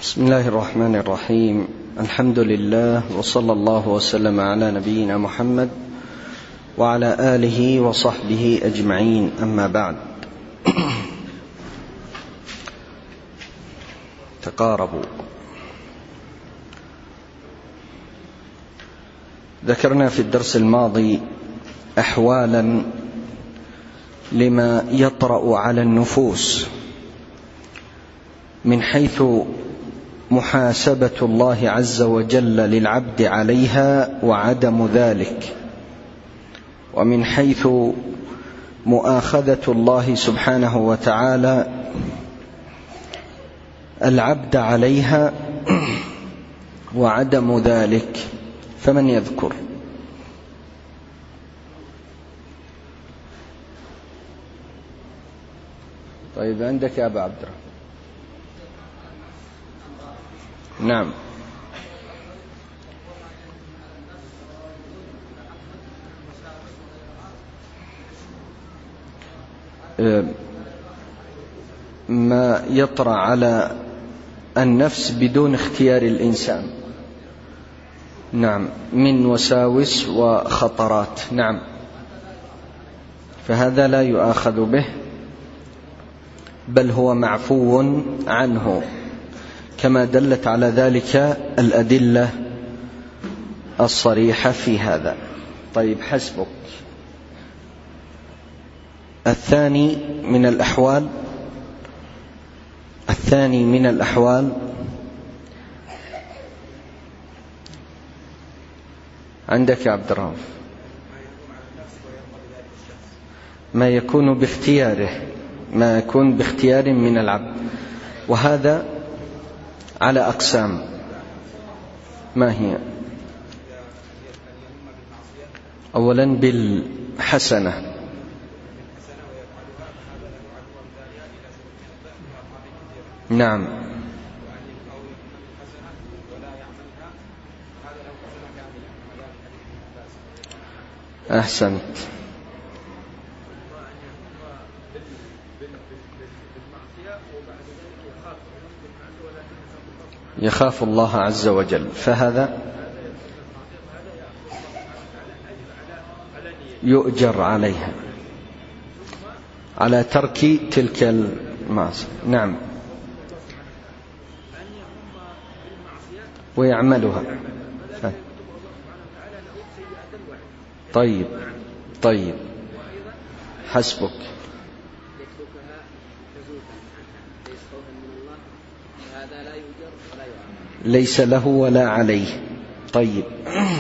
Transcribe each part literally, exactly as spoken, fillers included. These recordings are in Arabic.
بسم الله الرحمن الرحيم. الحمد لله وصلى الله وسلم على نبينا محمد وعلى آله وصحبه أجمعين، أما بعد. تقاربوا. ذكرنا في الدرس الماضي أحوالا لما يطرأ على النفوس من حيث محاسبة الله عز وجل للعبد عليها وعدم ذلك، ومن حيث مؤاخذة الله سبحانه وتعالى العبد عليها وعدم ذلك. فمن يذكر؟ طيب، عندك يا أبا عبد الرحمن. نعم. ما يطرأ على النفس بدون اختيار الإنسان، نعم، من وساوس وخطرات، نعم، فهذا لا يؤاخذ به، بل هو معفو عنه، كما دلت على ذلك الأدلة الصريحة في هذا. طيب، حسبك. الثاني من الأحوال الثاني من الأحوال عندك يا عبد الرحمن، ما يكون باختياره ما يكون باختيار من العبد، وهذا على أقسام. ما هي؟ أولا بالحسنة، نعم، أحسنت. يخاف الله عز وجل، فهذا يؤجر عليها على ترك تلك المعصية، نعم، ويعملها. طيب طيب حسبك. ليس له ولا عليه. طيب. الرابع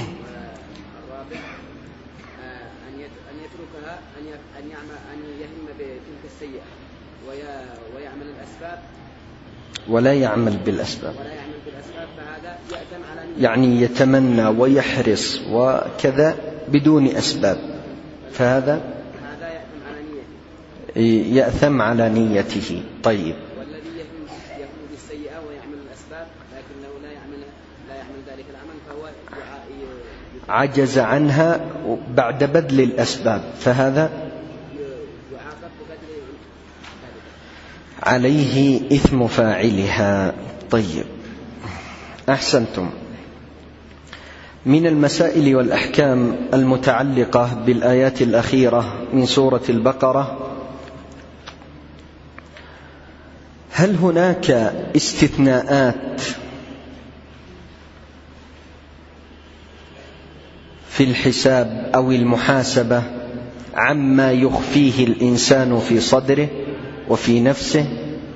أن يتركها، أن يعمل، أن يهم بتلك السيئة ويعمل الأسباب ولا يعمل بالأسباب، ولا يعمل بالأسباب، فهذا يأثم على نيته. يعني يتمنى ويحرص وكذا بدون أسباب، فهذا هذا يأثم على نيته يأثم على نيته. طيب. والذي يهم يهم بالسيئة ويعمل الأسباب لكنه لا يعمل لا يعمل ذلك العمل، فهو عجز عنها بعد بذل الأسباب، فهذا يعاقب ببذل عليه إثم فاعلها. طيب، أحسنتم. من المسائل والأحكام المتعلقة بالآيات الأخيرة من سورة البقرة، هل هناك استثناءات في الحساب أو المحاسبة عما يخفيه الإنسان في صدره وفي نفسه؟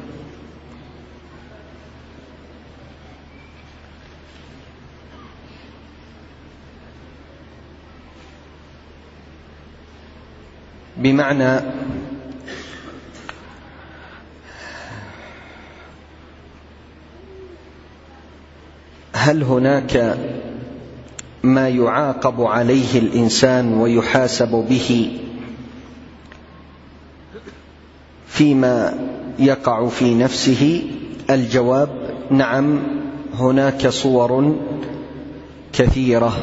بمعنى هل هناك ما يعاقب عليه الإنسان ويحاسب به فيما يقع في نفسه؟ الجواب نعم، هناك صور كثيرة.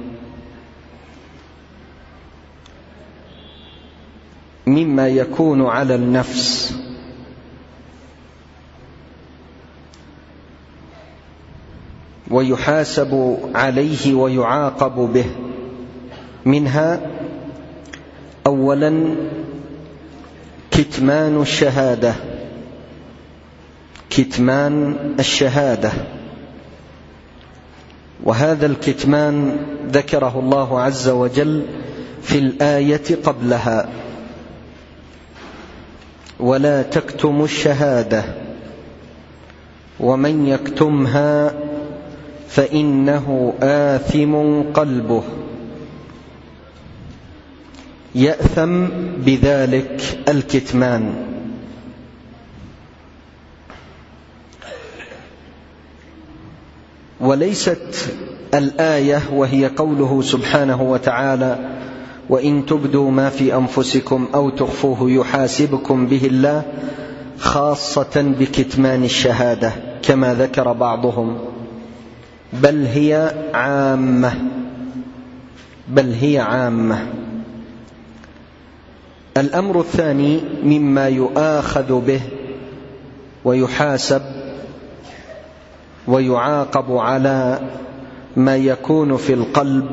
مما يكون على النفس ويحاسب عليه ويعاقب به. منها أولا كتمان الشهادة، كتمان الشهادة، وهذا الكتمان ذكره الله عز وجل في الآية قبلها: ولا تكتموا الشهادة ومن يكتمها فإنه آثم قلبه. يأثم بذلك الكتمان. وليست الآية وهي قوله سبحانه وتعالى: وإن تبدوا ما في أنفسكم أو تخفوه يحاسبكم به الله، خاصة بكتمان الشهادة كما ذكر بعضهم، بل هي عامة، بل هي عامة. الأمر الثاني مما يؤاخذ به ويحاسب ويعاقب على ما يكون في القلب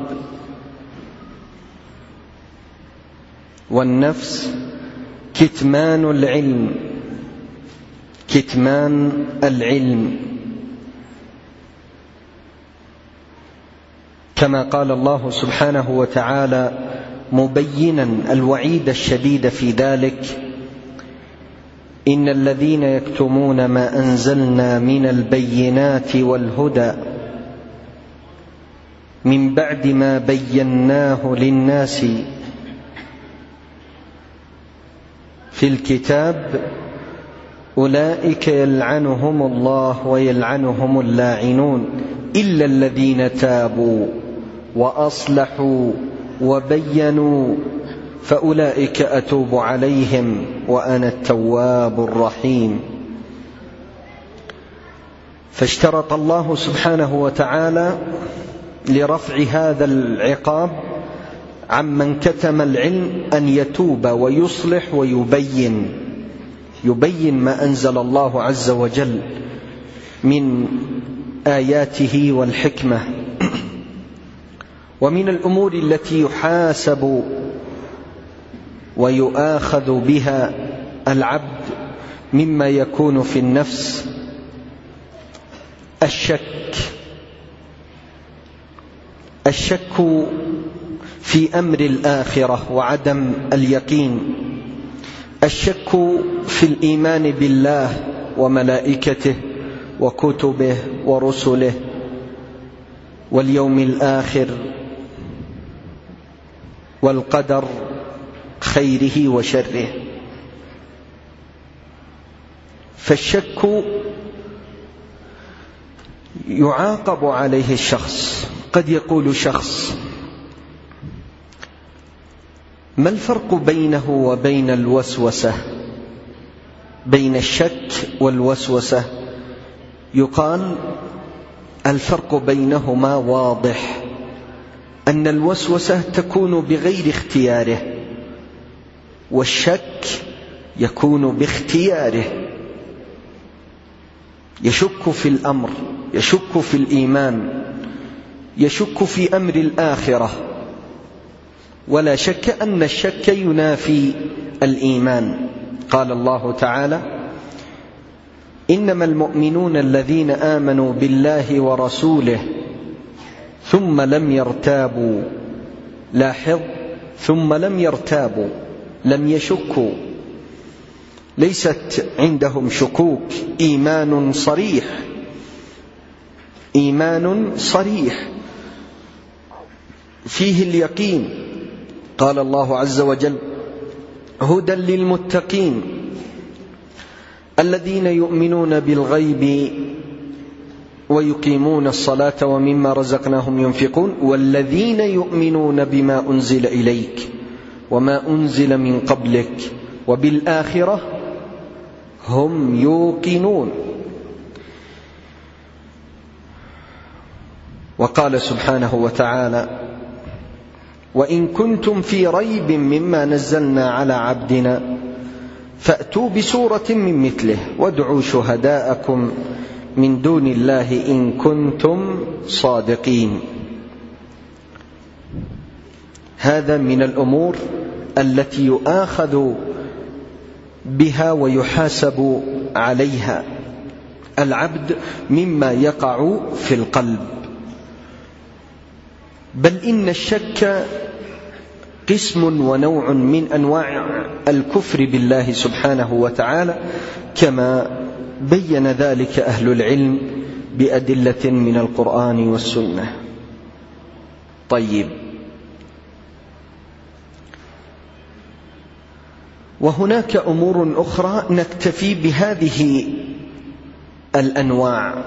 والنفس كتمان العلم، كتمان العلم، كما قال الله سبحانه وتعالى مبينا الوعيد الشديد في ذلك: إن الذين يكتمون ما أنزلنا من البينات والهدى من بعد ما بيناه للناس في الكتاب أولئك يلعنهم الله ويلعنهم اللاعنون إلا الذين تابوا وأصلحوا وبينوا فأولئك أتوب عليهم وأنا التواب الرحيم. فاشترط الله سبحانه وتعالى لرفع هذا العقاب عمن كتم العلم أن يتوب ويصلح ويبين، يبين ما أنزل الله عز وجل من آياته والحكمة. ومن الأمور التي يحاسب ويؤاخذ بها العبد مما يكون في النفس الشك، الشك في أمر الآخرة وعدم اليقين، الشك في الإيمان بالله وملائكته وكتبه ورسله واليوم الآخر والقدر خيره وشره. فالشك يعاقب عليه الشخص. قد يقول شخص: ما الفرق بينه وبين الوسوسة، بين الشك والوسوسة؟ يقال الفرق بينهما واضح، أن الوسوسة تكون بغير اختياره، والشك يكون باختياره. يشك في الأمر، يشك في الإيمان، يشك في أمر الآخرة. ولا شك أن الشك ينافي الإيمان. قال الله تعالى: إنما المؤمنون الذين آمنوا بالله ورسوله ثم لم يرتابوا. لاحظ: ثم لم يرتابوا، لم يشكوا، ليست عندهم شكوك، إيمان صريح، إيمان صريح فيه اليقين. قال الله عز وجل: هدى للمتقين الذين يؤمنون بالغيب ويقيمون الصلاة ومما رزقناهم ينفقون والذين يؤمنون بما أنزل إليك وما أنزل من قبلك وبالآخرة هم يوقنون. وقال سبحانه وتعالى: وإن كنتم في ريب مما نزلنا على عبدنا فأتوا بسورة من مثله وادعوا شهداءكم من دون الله إن كنتم صادقين. هذا من الأمور التي يؤاخذ بها ويحاسب عليها العبد مما يقع في القلب. بل إن الشك قسم ونوع من أنواع الكفر بالله سبحانه وتعالى، كما بين ذلك أهل العلم بأدلة من القرآن والسنة. طيب، وهناك أمور أخرى نكتفي بهذه الأنواع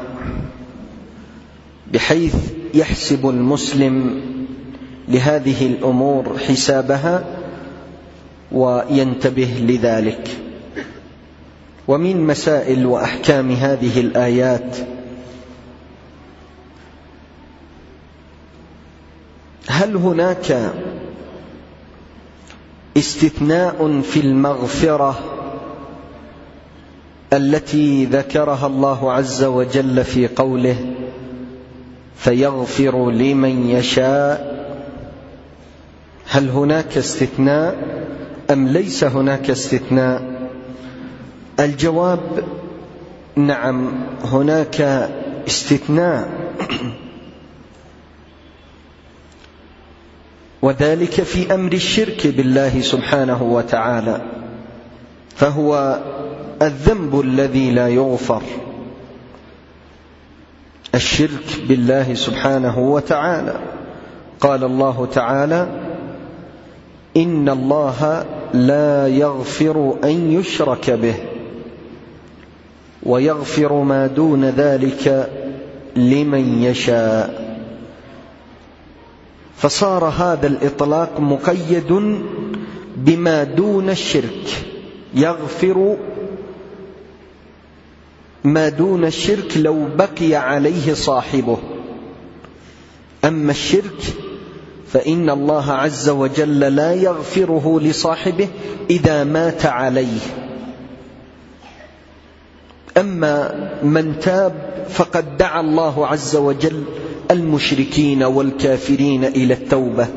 بحيث يحسب المسلم لهذه الأمور حسابها وينتبه لذلك. ومن مسائل وأحكام هذه الآيات: هل هناك استثناء في المغفرة التي ذكرها الله عز وجل في قوله فيغفر لمن يشاء؟ هل هناك استثناء أم ليس هناك استثناء؟ الجواب: نعم، هناك استثناء، وذلك في أمر الشرك بالله سبحانه وتعالى، فهو الذنب الذي لا يغفر، الشرك بالله سبحانه وتعالى. قال الله تعالى: إن الله لا يغفر أن يشرك به ويغفر ما دون ذلك لمن يشاء. فصار هذا الإطلاق مقيد بما دون الشرك، يغفر ما دون الشرك لو بقي عليه صاحبه. أما الشرك فإن الله عز وجل لا يغفره لصاحبه إذا مات عليه. أما من تاب فقد دعا الله عز وجل المشركين والكافرين إلى التوبة،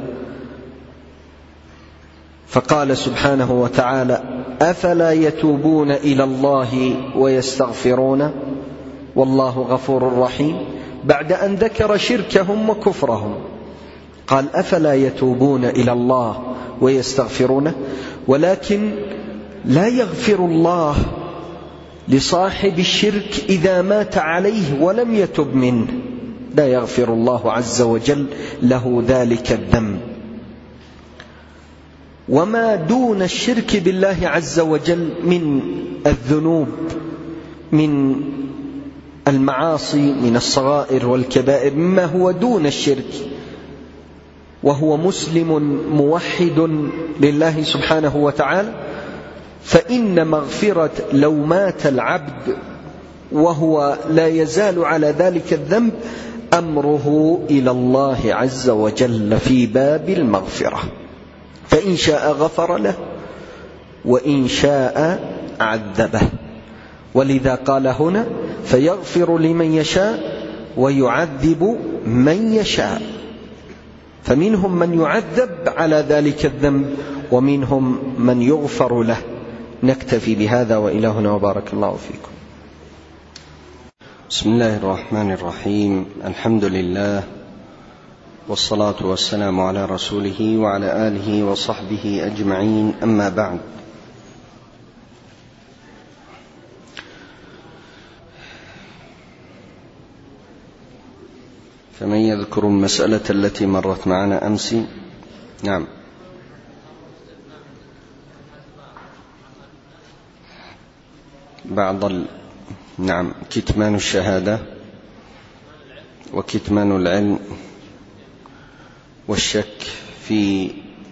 فقال سبحانه وتعالى: أفلا يتوبون إلى الله ويستغفرون والله غفور رحيم، بعد أن ذكر شركهم وكفرهم قال: أفلا يتوبون إلى الله ويستغفرون. ولكن لا يغفر الله لصاحب الشرك إذا مات عليه ولم يتب منه، لا يغفر الله عز وجل له ذلك الذنب. وما دون الشرك بالله عز وجل من الذنوب، من المعاصي، من الصغائر والكبائر، مما هو دون الشرك وهو مسلم موحد لله سبحانه وتعالى، فإن مغفرة لو مات العبد وهو لا يزال على ذلك الذنب أمره إلى الله عز وجل في باب المغفرة، فإن شاء غفر له وإن شاء عذبه. ولذا قال هنا: فيغفر لمن يشاء ويعذب من يشاء. فمنهم من يعذب على ذلك الذنب ومنهم من يغفر له. نكتفي بهذا وإلهنا وبارك الله فيكم. بسم الله الرحمن الرحيم. الحمد لله والصلاة والسلام على رسوله وعلى آله وصحبه أجمعين، أما بعد. فمن يذكر المسألة التي مرت معنا أمس؟ نعم. بعض ال... نعم، كتمان الشهادة وكتمان العلم والشك في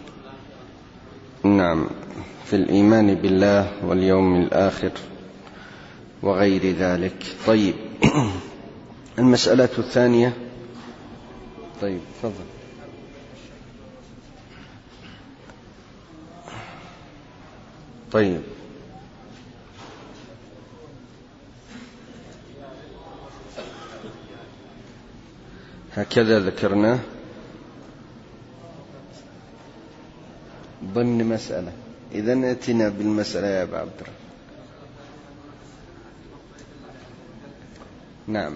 نعم في الإيمان بالله واليوم الآخر وغير ذلك. طيب، المسألة الثانية. طيب، تفضل. طيب، هكذا ذكرناه ضمن مسألة. إذن ائتنا بالمسألة يا أبا عبد الرحمن. نعم.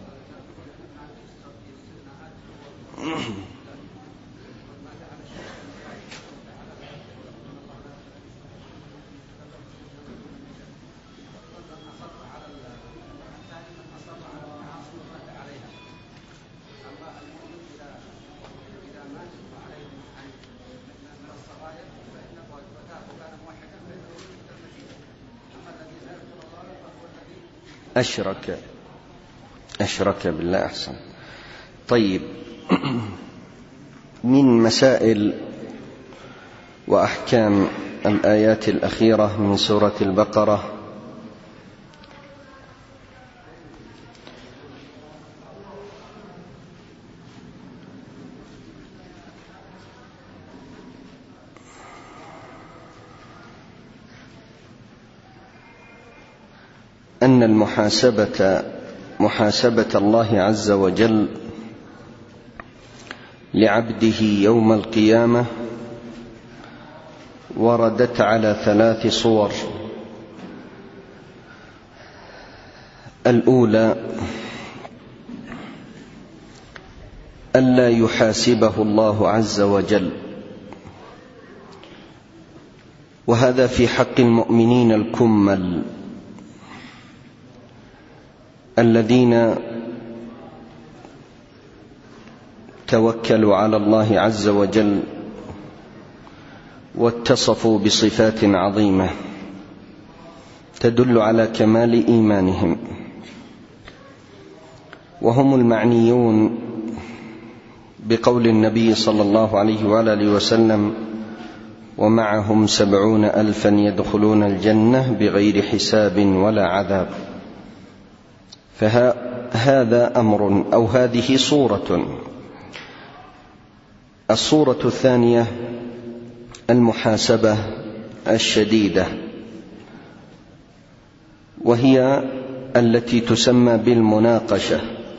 أشرك أشرك بالله. أحسن. طيب، من مسائل وأحكام الآيات الأخيرة من سورة البقرة أن المحاسبة محاسبة الله عز وجل لعبده يوم القيامة وردت على ثلاث صور. الأولى ألا يحاسبه الله عز وجل، وهذا في حق المؤمنين الكمل الذين توكلوا على الله عز وجل واتصفوا بصفات عظيمة تدل على كمال إيمانهم، وهم المعنيون بقول النبي صلى الله عليه وآله وسلم: ومعهم سبعون ألفا يدخلون الجنة بغير حساب ولا عذاب. فهذا أمر أو هذه صورة. الصورة الثانية المحاسبة الشديدة، وهي التي تسمى بالمناقشة،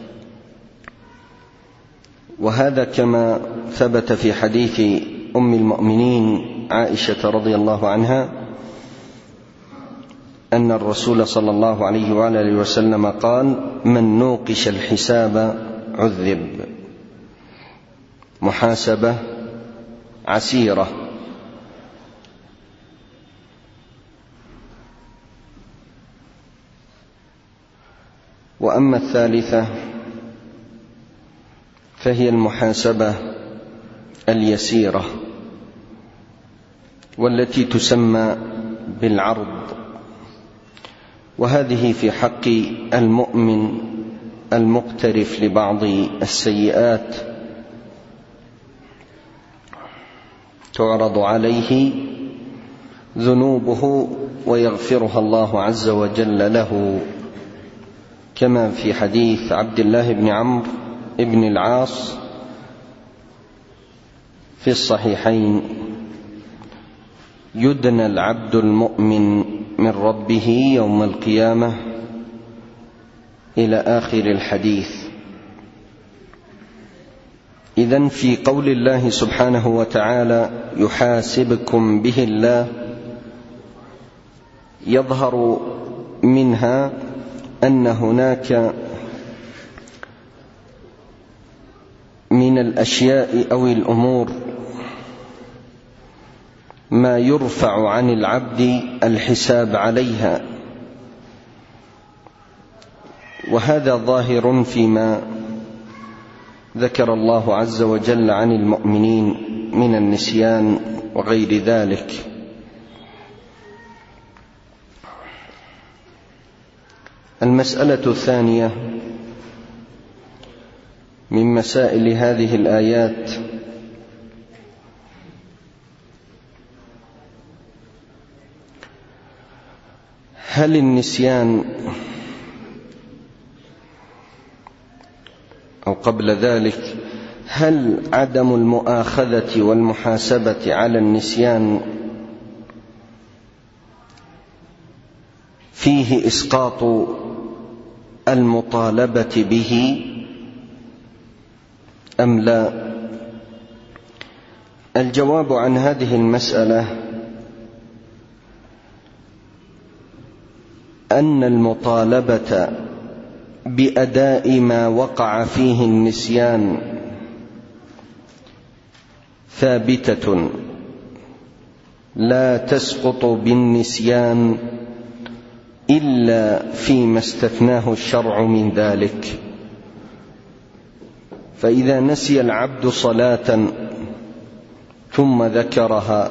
وهذا كما ثبت في حديث أم المؤمنين عائشة رضي الله عنها أن الرسول صلى الله عليه وآله وسلم قال: من نوقش الحساب عذب. محاسبة عسيرة. وأما الثالثة فهي المحاسبة اليسيرة، والتي تسمى بالعرض، وهذه في حق المؤمن المقترف لبعض السيئات تعرض عليه ذنوبه ويغفرها الله عز وجل له، كما في حديث عبد الله بن عمرو بن العاص في الصحيحين: يدنى العبد المؤمن من ربه يوم القيامة إلى آخر الحديث. إذن في قول الله سبحانه وتعالى: يحاسبكم به الله، يظهر منها أن هناك من الأشياء أو الأمور ما يرفع عن العبد الحساب عليها، وهذا ظاهر فيما ذكر الله عز وجل عن المؤمنين من النسيان وغير ذلك. المسألة الثانية من مسائل هذه الآيات هل النسيان، أو قبل ذلك هل عدم المؤاخذة والمحاسبة على النسيان فيه إسقاط المطالبة به أم لا؟ الجواب عن هذه المسألة أن المطالبة بأداء ما وقع فيه النسيان ثابتة لا تسقط بالنسيان إلا فيما استثناه الشرع من ذلك. فإذا نسي العبد صلاة ثم ذكرها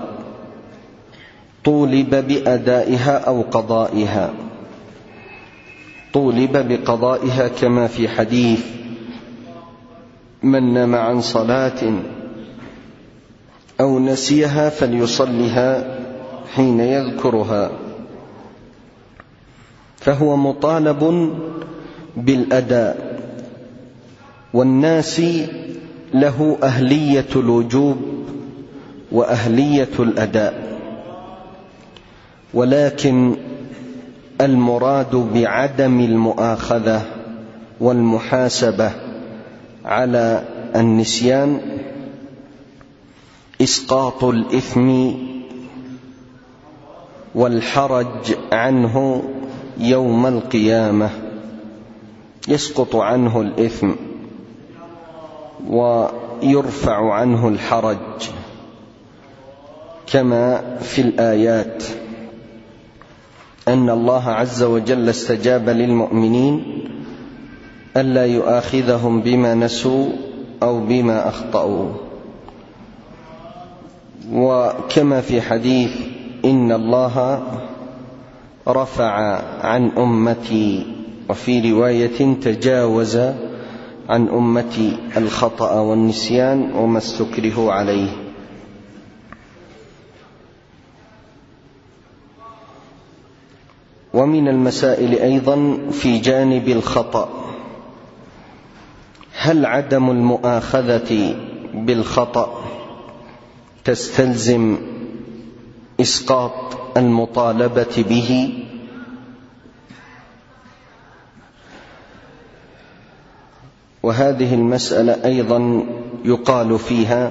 طولب بأدائها أو قضائها، طولب بقضائها كما في حديث من نام عن صلاة أو نسيها فليصلها حين يذكرها، فهو مطالب بالأداء. والناس له أهلية الوجوب وأهلية الأداء، ولكن المراد بعدم المؤاخذة والمحاسبة على النسيان إسقاط الإثم والحرج عنه يوم القيامة، يسقط عنه الإثم ويرفع عنه الحرج كما في الآيات أن الله عز وجل استجاب للمؤمنين ألا يؤاخذهم بما نسوا أو بما أخطأوا، وكما في حديث إن الله رفع عن أمتي، وفي رواية تجاوز عن أمتي الخطأ والنسيان وما استكرهوا عليه. ومن المسائل أيضا في جانب الخطأ، هل عدم المؤاخذة بالخطأ تستلزم إسقاط المطالبة به؟ وهذه المسألة أيضا يقال فيها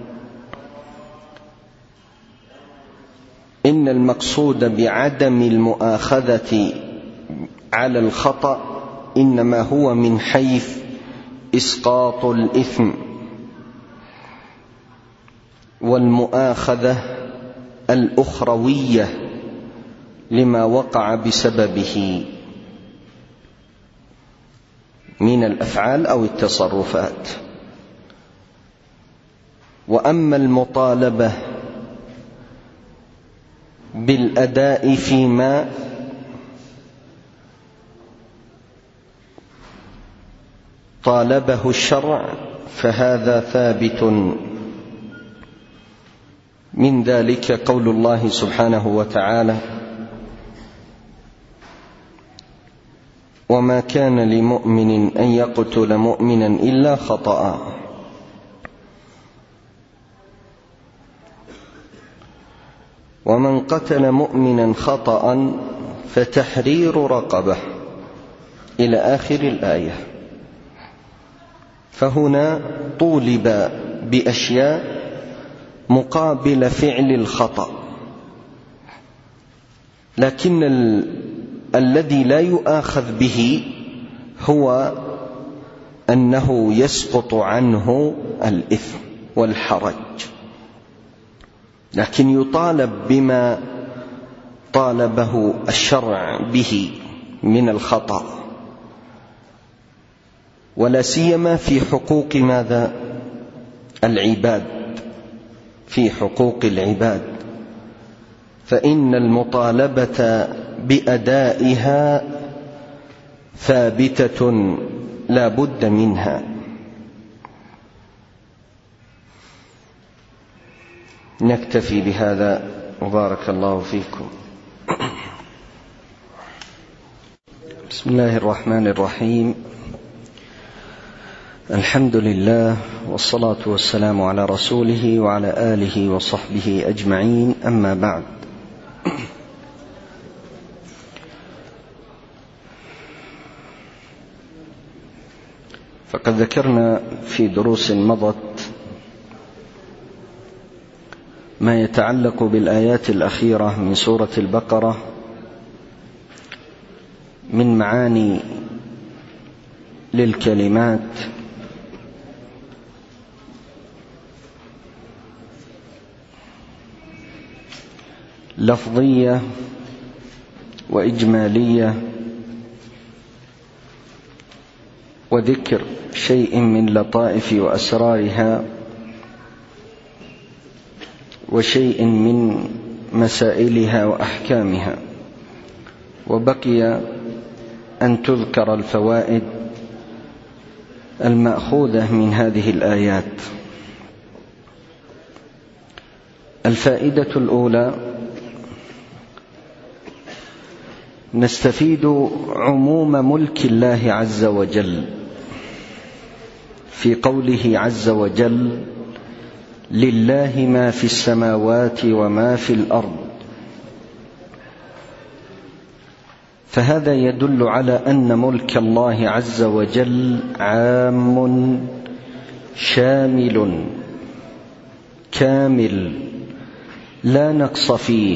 إن المقصود بعدم المؤاخذة على الخطأ إنما هو من حيث إسقاط الإثم، والمؤاخذة الأخروية لما وقع بسببه من الأفعال أو التصرفات. وأما المطالبة بالأداء فيما طالبه الشرع فهذا ثابت، من ذلك قول الله سبحانه وتعالى وما كان لمؤمن أن يقتل مؤمنا إلا خطأ، ومن قتل مؤمنا خطأ فتحرير رقبة إلى آخر الآية. فهنا طولب بأشياء مقابل فعل الخطأ، لكن ال... الذي لا يؤاخذ به هو أنه يسقط عنه الإثم والحرج، لكن يطالب بما طالبه الشرع به من الخطأ، ولا سيما في حقوق ماذا؟ العباد، في حقوق العباد، فإن المطالبة بأدائها ثابتة لا بد منها. نكتفي بهذا وبارك الله فيكم. بسم الله الرحمن الرحيم، الحمد لله والصلاة والسلام على رسوله وعلى آله وصحبه أجمعين، أما بعد. فقد ذكرنا في دروس مضت ما يتعلق بالآيات الأخيرة من سورة البقرة من معاني للكلمات لفظية وإجمالية، وذكر شيء من لطائف وأسرارها، وشيء من مسائلها وأحكامها، وبقي أن تذكر الفوائد المأخوذة من هذه الآيات. الفائدة الأولى: نستفيد عموم ملك الله عز وجل في قوله عز وجل: لله ما في السماوات وما في الأرض. فهذا يدل على أن ملك الله عز وجل عام شامل كامل لا نقص فيه.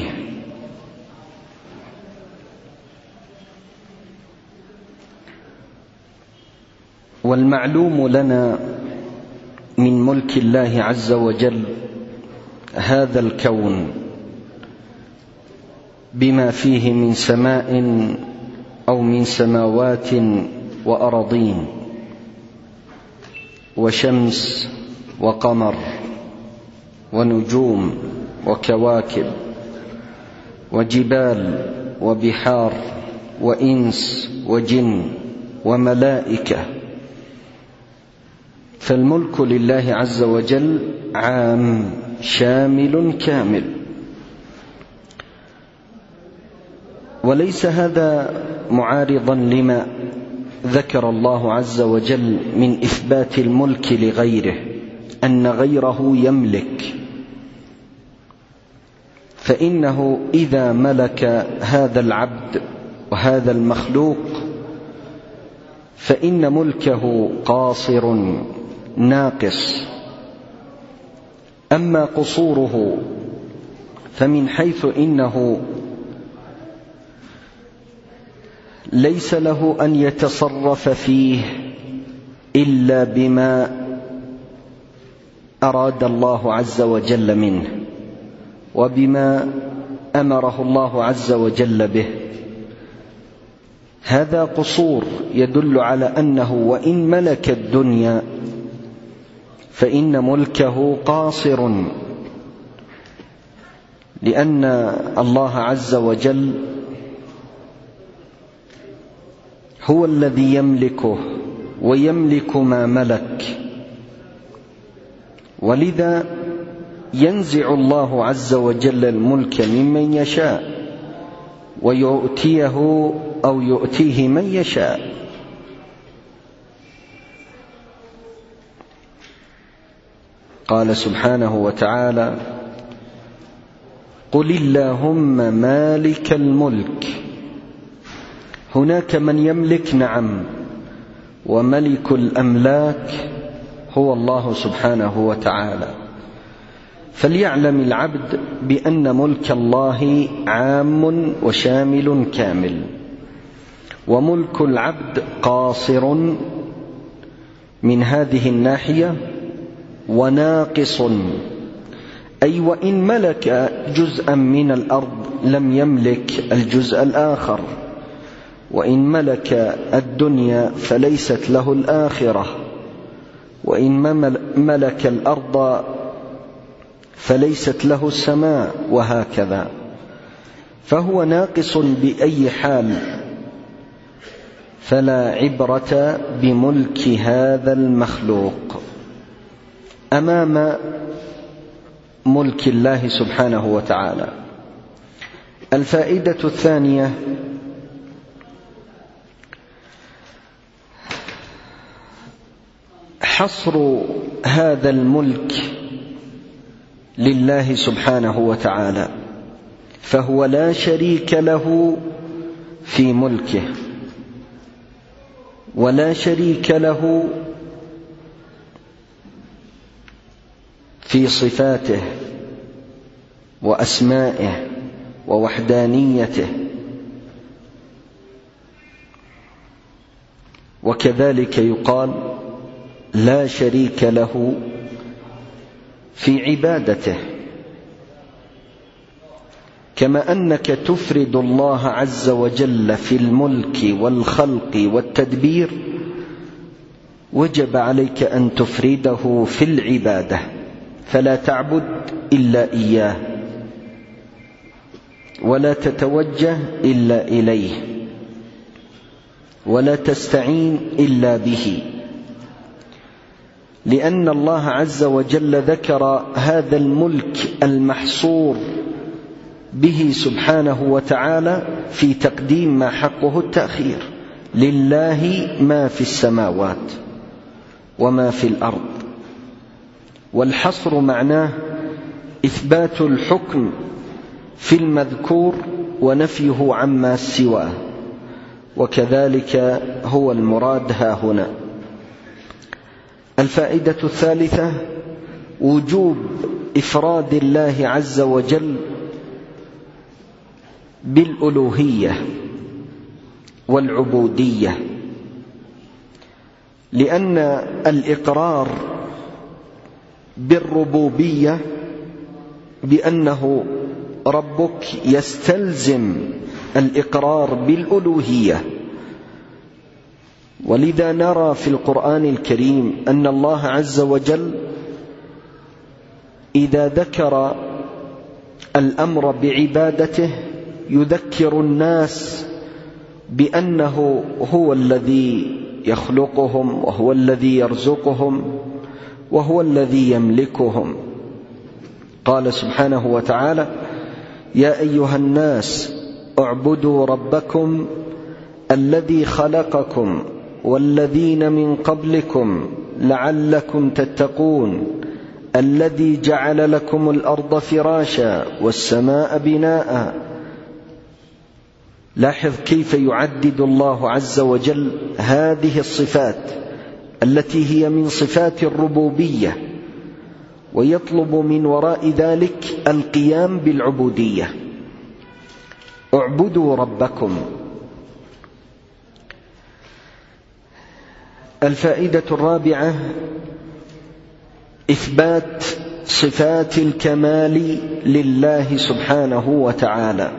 والمعلوم لنا من ملك الله عز وجل هذا الكون بما فيه من سماء أو من سماوات وأراضين وشمس وقمر ونجوم وكواكب وجبال وبحار وإنس وجن وملائكة. فالملك لله عز وجل عام شامل كامل. وليس هذا معارضا لما ذكر الله عز وجل من إثبات الملك لغيره، أن غيره يملك، فإنه إذا ملك هذا العبد وهذا المخلوق فإن ملكه قاصر ناقص. أما قصوره فمن حيث إنه ليس له أن يتصرف فيه إلا بما أراد الله عز وجل منه وبما أمره الله عز وجل به. هذا قصور يدل على أنه وإن ملك الدنيا فإن ملكه قاصر، لأن الله عز وجل هو الذي يملكه ويملك ما ملك، ولذا ينزع الله عز وجل الملك ممن يشاء ويؤتيه أو يؤتيه من يشاء. قال سبحانه وتعالى: قل اللهم مالك الملك. هناك من يملك، نعم، وملك الأملاك هو الله سبحانه وتعالى. فليعلم العبد بأن ملك الله عام وشامل كامل، وملك العبد قاصر من هذه الناحية وناقص، أي وإن ملك جزءا من الأرض لم يملك الجزء الآخر، وإن ملك الدنيا فليست له الآخرة، وإن ملك الأرض فليست له السماء، وهكذا. فهو ناقص بأي حال، فلا عبرة بملك هذا المخلوق أمام ملك الله سبحانه وتعالى. الفائدة الثانية: حصر هذا الملك لله سبحانه وتعالى، فهو لا شريك له في ملكه، ولا شريك له في صفاته وأسمائه ووحدانيته، وكذلك يقال لا شريك له في عبادته، كما أنك تفرد الله عز وجل في الملك والخلق والتدبير، وجب عليك أن تفرده في العبادة، فلا تعبد إلا إياه ولا تتوجه إلا إليه ولا تستعين إلا به، لأن الله عز وجل ذكر هذا الملك المحصور به سبحانه وتعالى في تقديم ما حقه التأخير: لله ما في السماوات وما في الأرض. والحصر معناه إثبات الحكم في المذكور ونفيه عما سواه، وكذلك هو المراد ها هنا. الفائدة الثالثة: وجوب إفراد الله عز وجل بالألوهية والعبودية، لأن الإقرار بالربوبية بأنه ربك يستلزم الإقرار بالألوهية. ولذا نرى في القرآن الكريم أن الله عز وجل إذا ذكر الأمر بعبادته يذكر الناس بأنه هو الذي يخلقهم وهو الذي يرزقهم وهو الذي يملكهم. قال سبحانه وتعالى: يا أيها الناس اعبدوا ربكم الذي خلقكم والذين من قبلكم لعلكم تتقون الذي جعل لكم الأرض فراشا والسماء بناء. لاحظ كيف يعدد الله عز وجل هذه الصفات التي هي من صفات الربوبية، ويطلب من وراء ذلك القيام بالعبودية. اعبدوا ربكم. الفائدة الرابعة: إثبات صفات الكمال لله سبحانه وتعالى،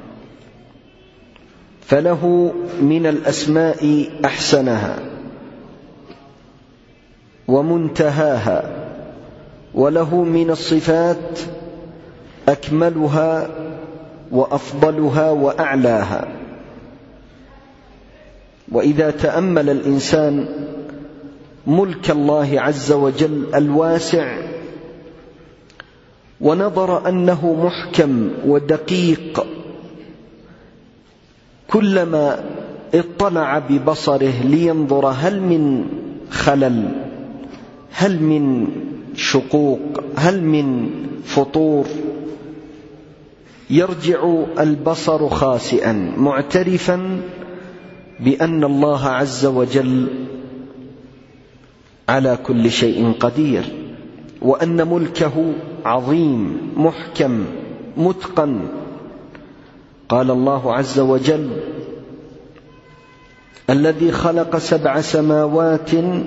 فله من الأسماء أحسنها ومنتهاها، وله من الصفات أكملها وأفضلها وأعلاها. وإذا تأمل الإنسان ملك الله عز وجل الواسع ونظر أنه محكم ودقيق، كلما اطلع ببصره لينظر هل من خلل، هل من شقوق، هل من فطور، يرجع البصر خاسئا معترفا بأن الله عز وجل على كل شيء قدير، وأن ملكه عظيم محكم متقن. قال الله عز وجل: الذي خلق سبع سماوات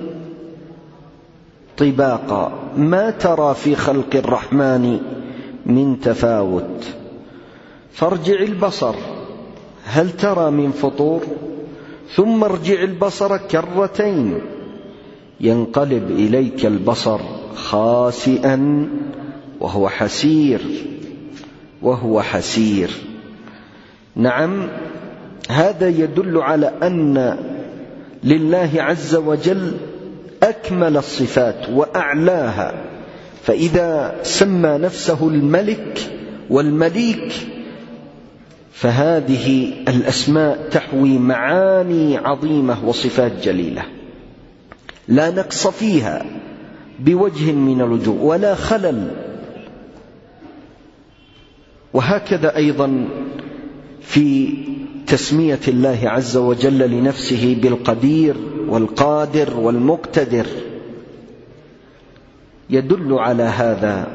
طباقا ما ترى في خلق الرحمن من تفاوت فارجع البصر هل ترى من فطور ثم ارجع البصر كرتين ينقلب إليك البصر خاسئا وهو حسير وهو حسير. نعم، هذا يدل على أن لله عز وجل أكمل الصفات وأعلاها، فإذا سمى نفسه الملك والمليك فهذه الأسماء تحوي معاني عظيمة وصفات جليلة لا نقص فيها بوجه من الوجوه ولا خلل. وهكذا أيضا في تسمية الله عز وجل لنفسه بالقدير والقادر والمقتدر، يدل على هذا.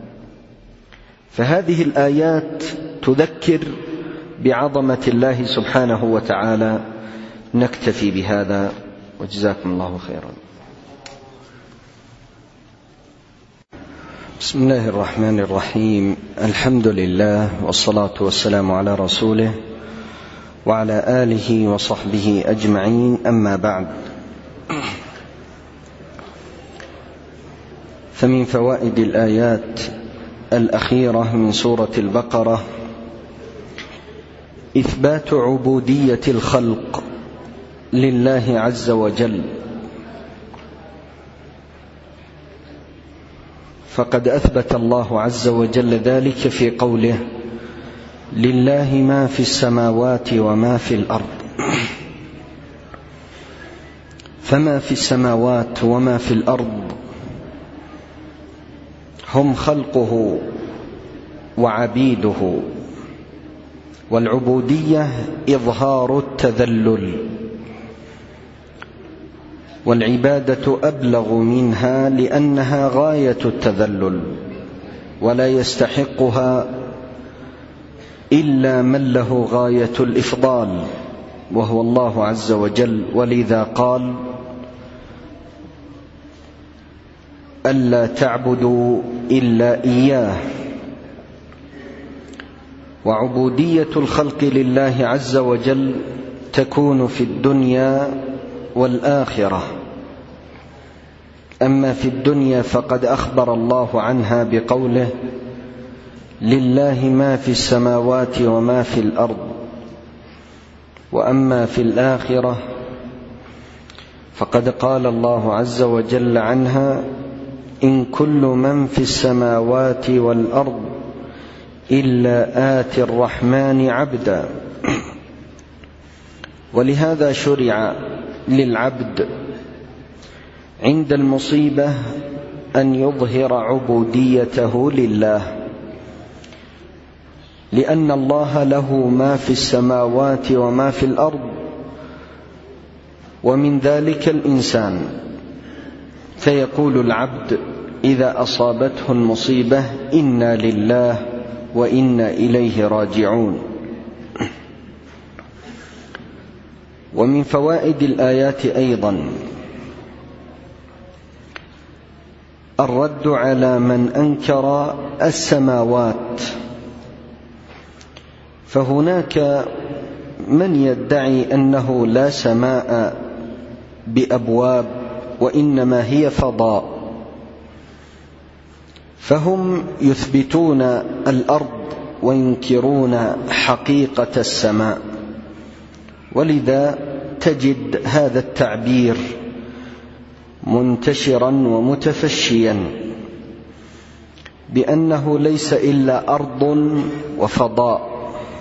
فهذه الآيات تذكر بعظمة الله سبحانه وتعالى. نكتفي بهذا وجزاكم الله خيرا. بسم الله الرحمن الرحيم. الحمد لله والصلاة والسلام على رسوله وعلى آله وصحبه أجمعين. أما بعد، فمن فوائد الآيات الأخيرة من سورة البقرة إثبات عبودية الخلق لله عز وجل، فقد أثبت الله عز وجل ذلك في قوله: لله ما في السماوات وما في الأرض. فما في السماوات وما في الأرض هم خلقه وعبيده، والعبودية إظهار التذلل، والعبادة أبلغ منها لأنها غاية التذلل، ولا يستحقها إلا من له غاية الإفضال وهو الله عز وجل. ولذا قال: ألا تعبدوا إلا إياه. وعبودية الخلق لله عز وجل تكون في الدنيا والآخرة. أما في الدنيا فقد أخبر الله عنها بقوله: لله ما في السماوات وما في الأرض. وأما في الآخرة فقد قال الله عز وجل عنها: إن كل من في السماوات والأرض إلا آتي الرحمن عبدا. ولهذا شرع للعبد عند المصيبة أن يظهر عبوديته لله، لأن الله له ما في السماوات وما في الأرض، ومن ذلك الإنسان. فيقول العبد إذا أصابته المصيبة: إنا لله وإنا إليه راجعون. ومن فوائد الآيات أيضا الرد على من أنكر السماوات. فهناك من يدعي أنه لا سماء بأبواب وإنما هي فضاء، فهم يثبتون الأرض وينكرون حقيقة السماء. ولذا تجد هذا التعبير منتشرا ومتفشيا بأنه ليس إلا أرض وفضاء،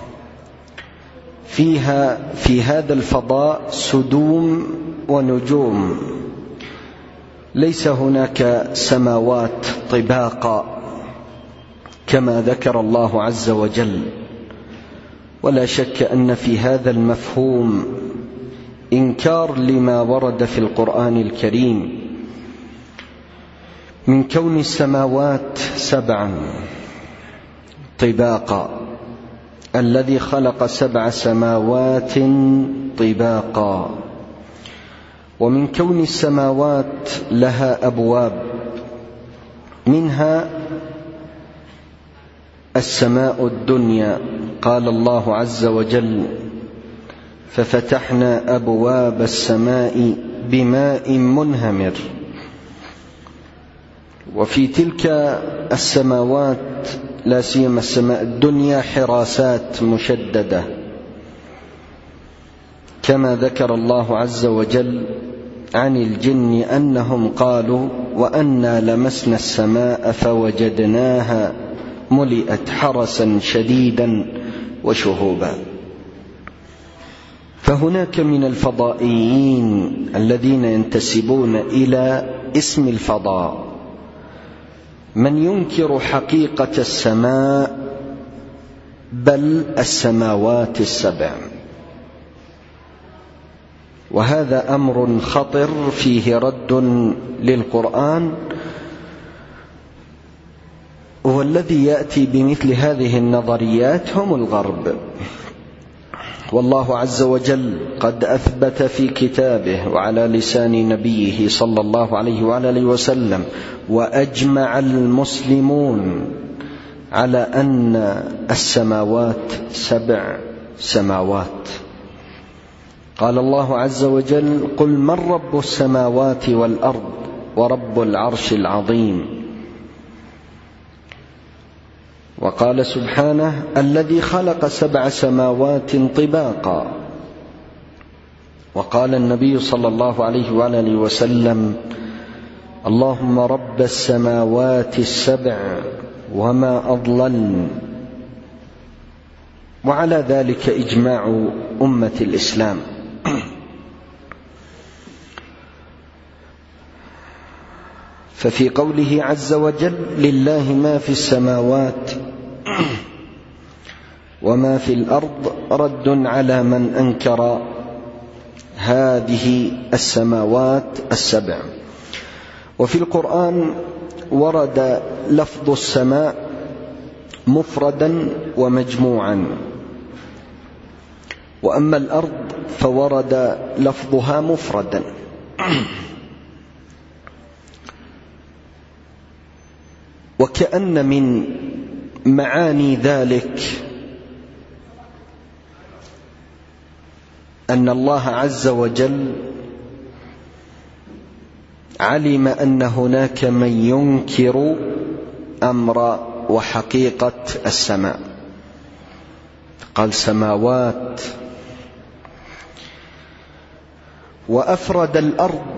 فيها في هذا الفضاء سدوم ونجوم، ليس هناك سماوات طباقا كما ذكر الله عز وجل. ولا شك أن في هذا المفهوم إنكار لما ورد في القرآن الكريم من كون السماوات سبعا طباقا، الذي خلق سبع سماوات طباقا، ومن كون السماوات لها أبواب، منها السماء الدنيا. قال الله عز وجل: ففتحنا أبواب السماء بماء منهمر. وفي تلك السماوات لا سيما السماء الدنيا حراسات مشددة، كما ذكر الله عز وجل عن الجن أنهم قالوا: وأنا لمسنا السماء فوجدناها ملئت حرسا شديدا وشهوبا. فهناك من الفضائيين الذين ينتسبون إلى اسم الفضاء من ينكر حقيقة السماء بل السماوات السبع، وهذا أمر خطر فيه رد للقرآن والذي يأتي بمثل هذه النظريات هم الغرب. والله عز وجل قد أثبت في كتابه وعلى لسان نبيه صلى الله عليه وعلى آله وسلم وأجمع المسلمون على أن السماوات سبع سماوات. قال الله عز وجل: قل من رب السماوات والأرض ورب العرش العظيم. وقال سبحانه: الذي خلق سبع سماوات طباقا. وقال النبي صلى الله عليه وآله وسلم: اللهم رب السماوات السبع وما أضللن. وعلى ذلك إجماع أمة الإسلام. ففي قوله عز وجل: لله ما في السماوات وما في الأرض رد على من أنكر هذه السماوات السبع. وفي القرآن ورد لفظ السماء مفردا ومجموعا، وأما الأرض فورد لفظها مفردا. وكأن من معاني ذلك أن الله عز وجل علم أن هناك من ينكر أمر وحقيقة السماء، قال سماوات. وأفرد الأرض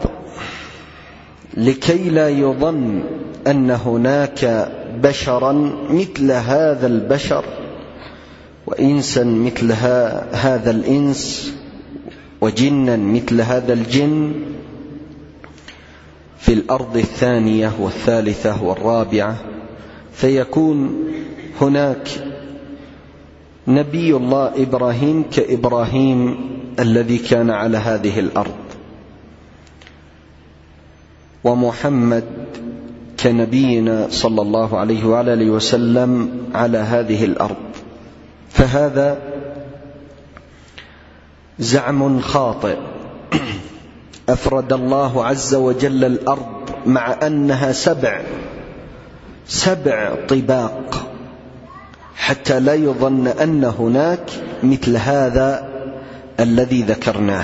لكي لا يظن أن هناك بشرا مثل هذا البشر وإنسا مثل هذا الإنس وجنا مثل هذا الجن في الأرض الثانية والثالثة والرابعة، فيكون هناك نبي الله إبراهيم كإبراهيم الذي كان على هذه الأرض، ومحمد كنبينا صلى الله عليه وآله وسلم على هذه الأرض. فهذا زعم خاطئ. أفرد الله عز وجل الأرض مع أنها سبع سبع طباق حتى لا يظن أن هناك مثل هذا الذي ذكرناه.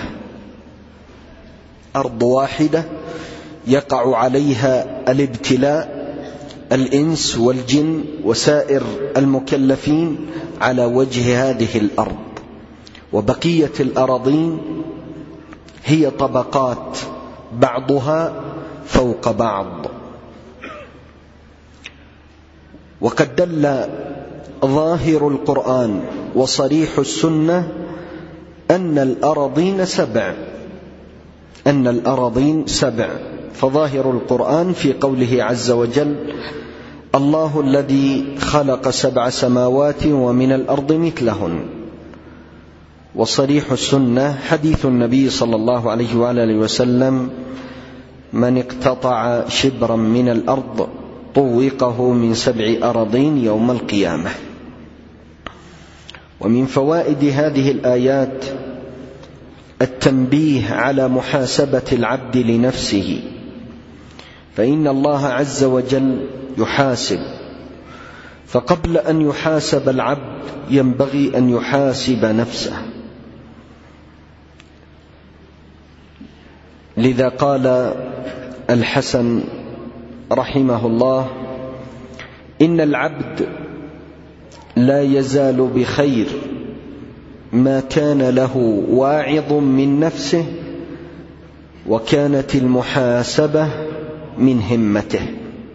أرض واحدة يقع عليها الابتلاء، الإنس والجن وسائر المكلفين على وجه هذه الأرض، وبقية الأراضين هي طبقات بعضها فوق بعض. وقد دل ظاهر القرآن وصريح السنة أن الأراضين سبع أن الأراضين سبع فظاهر القرآن في قوله عز وجل: الله الذي خلق سبع سماوات ومن الأرض مثلهن. وصريح السنة حديث النبي صلى الله عليه وآله وسلم: من اقتطع شبرا من الأرض طوقه من سبع أراضين يوم القيامة. ومن فوائد هذه الآيات التنبيه على محاسبة العبد لنفسه، فإن الله عز وجل يحاسب، فقبل أن يحاسب العبد ينبغي أن يحاسب نفسه. لذا قال الحسن رحمه الله: إن العبد لا يزال بخير ما كان له واعظ من نفسه وكانت المحاسبة من همته.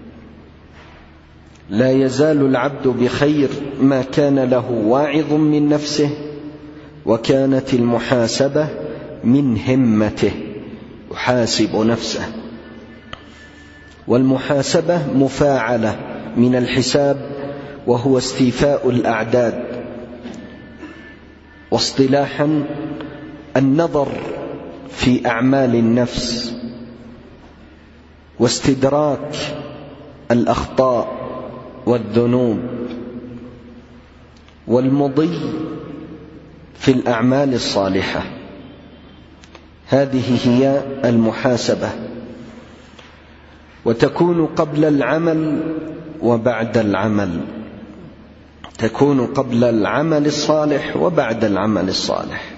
لا يزال العبد بخير ما كان له واعظ من نفسه وكانت المحاسبة من همته، يحاسب نفسه. والمحاسبة مفاعلة من الحساب، وهو استيفاء الأعداد، واصطلاحا النظر في أعمال النفس واستدراك الأخطاء والذنوب والمضي في الأعمال الصالحة. هذه هي المحاسبة، وتكون قبل العمل وبعد العمل، تكون قبل العمل الصالح وبعد العمل الصالح.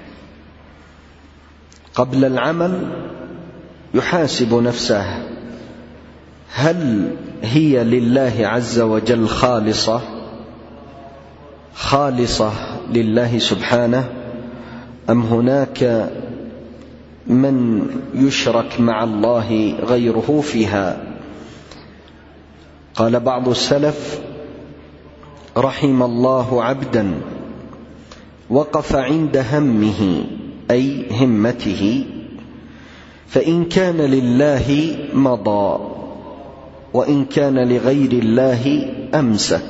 قبل العمل يحاسب نفسه هل هي لله عز وجل خالصة خالصة لله سبحانه، أم هناك من يشرك مع الله غيره فيها. قال بعض السلف: رحم الله عبدا وقف عند همه، أي همته، فإن كان لله مضى وإن كان لغير الله أمسك.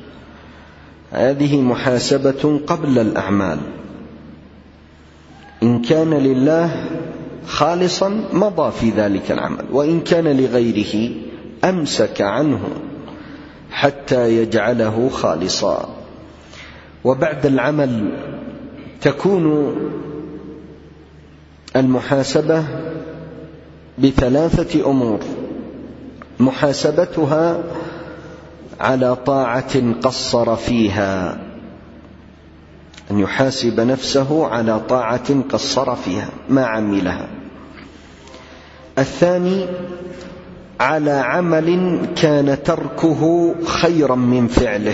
هذه محاسبة قبل الأعمال. إن كان لله خالصا مضى في ذلك العمل، وإن كان لغيره أمسك عنه حتى يجعله خالصا. وبعد العمل تكون المحاسبة بثلاثة أمور: محاسبتها على طاعة قصر فيها، أن يحاسب نفسه على طاعة قصر فيها ما عملها. الثاني على عمل كان تركه خيرا من فعله،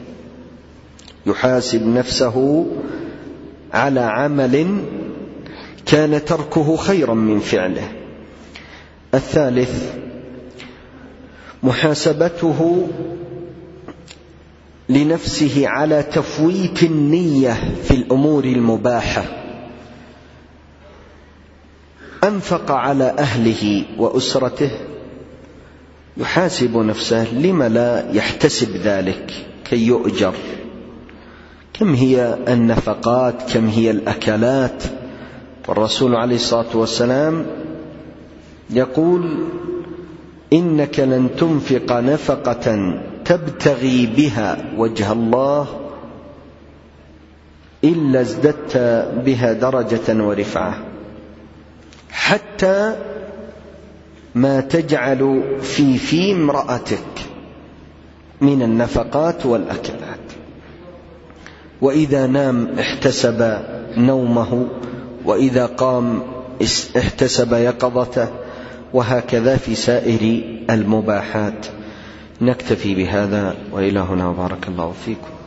يحاسب نفسه على عمل كان تركه خيرا من فعله. الثالث محاسبته لنفسه على تفويت النية في الأمور المباحة، أنفق على أهله وأسرته، يحاسب نفسه لم لا يحتسب ذلك كي يؤجر. كم هي النفقات، كم هي الأكلات. والرسول عليه الصلاة والسلام يقول: إنك لن تنفق نفقة تبتغي بها وجه الله إلا ازددت بها درجة ورفعة، حتى ما تجعل في في امرأتك من النفقات والأكلات. وإذا نام احتسب نومه، وإذا قام احتسب يقظته، وهكذا في سائر المباحات. نكتفي بهذا، وإلى هنا، وبارك الله فيكم.